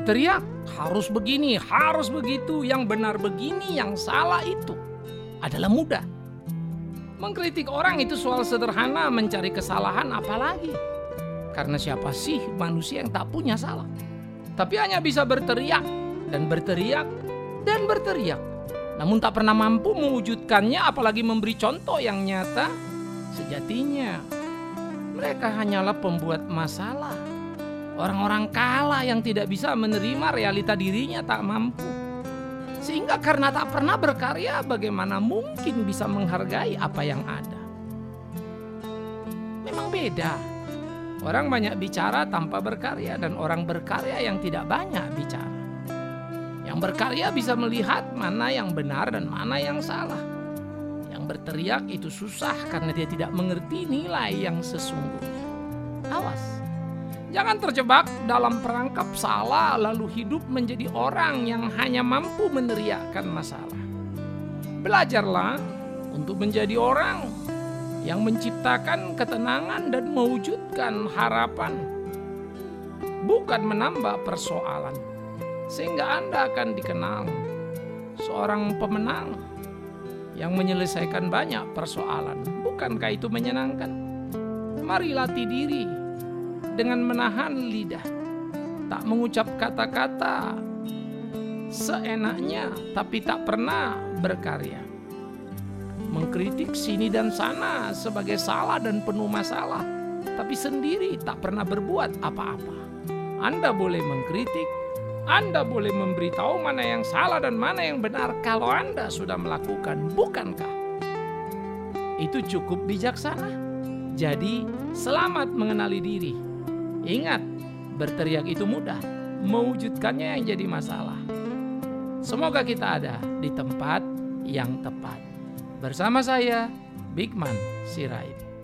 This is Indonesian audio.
berteriak, harus begini, harus begitu, yang benar begini, yang salah itu adalah mudah. Mengkritik orang itu soal sederhana, mencari kesalahan apalagi. Karena siapa sih manusia yang tak punya salah? Tapi hanya bisa berteriak dan berteriak dan berteriak. Namun tak pernah mampu mewujudkannya, apalagi memberi contoh yang nyata. Sejatinya mereka hanyalah pembuat masalah. Orang-orang kalah yang tidak bisa menerima realita dirinya tak mampu. Sehingga karena tak pernah berkarya, bagaimana mungkin bisa menghargai apa yang ada? Memang beda. Orang banyak bicara tanpa berkarya dan orang berkarya yang tidak banyak bicara. Yang berkarya bisa melihat mana yang benar dan mana yang salah. Yang berteriak itu susah karena dia tidak mengerti nilai yang sesungguhnya. Awas. Jangan terjebak dalam perangkap salah lalu hidup menjadi orang yang hanya mampu meneriakkan masalah. Belajarlah untuk menjadi orang yang menciptakan ketenangan dan mewujudkan harapan, bukan menambah persoalan, sehingga Anda akan dikenal seorang pemenang yang menyelesaikan banyak persoalan. Bukankah itu menyenangkan? Mari latih diri dengan menahan lidah, tak mengucap kata-kata seenaknya, tapi tak pernah berkarya. Mengkritik sini dan sana sebagai salah dan penuh masalah, tapi sendiri tak pernah berbuat apa-apa. Anda boleh mengkritik, Anda boleh memberitahu mana yang salah dan mana yang benar kalau Anda sudah melakukan, bukankah? Itu cukup bijaksana. Jadi, selamat mengenali diri. Ingat, berteriak itu mudah, mewujudkannya yang jadi masalah. Semoga kita ada di tempat yang tepat. Bersama saya, Bigman Sirait.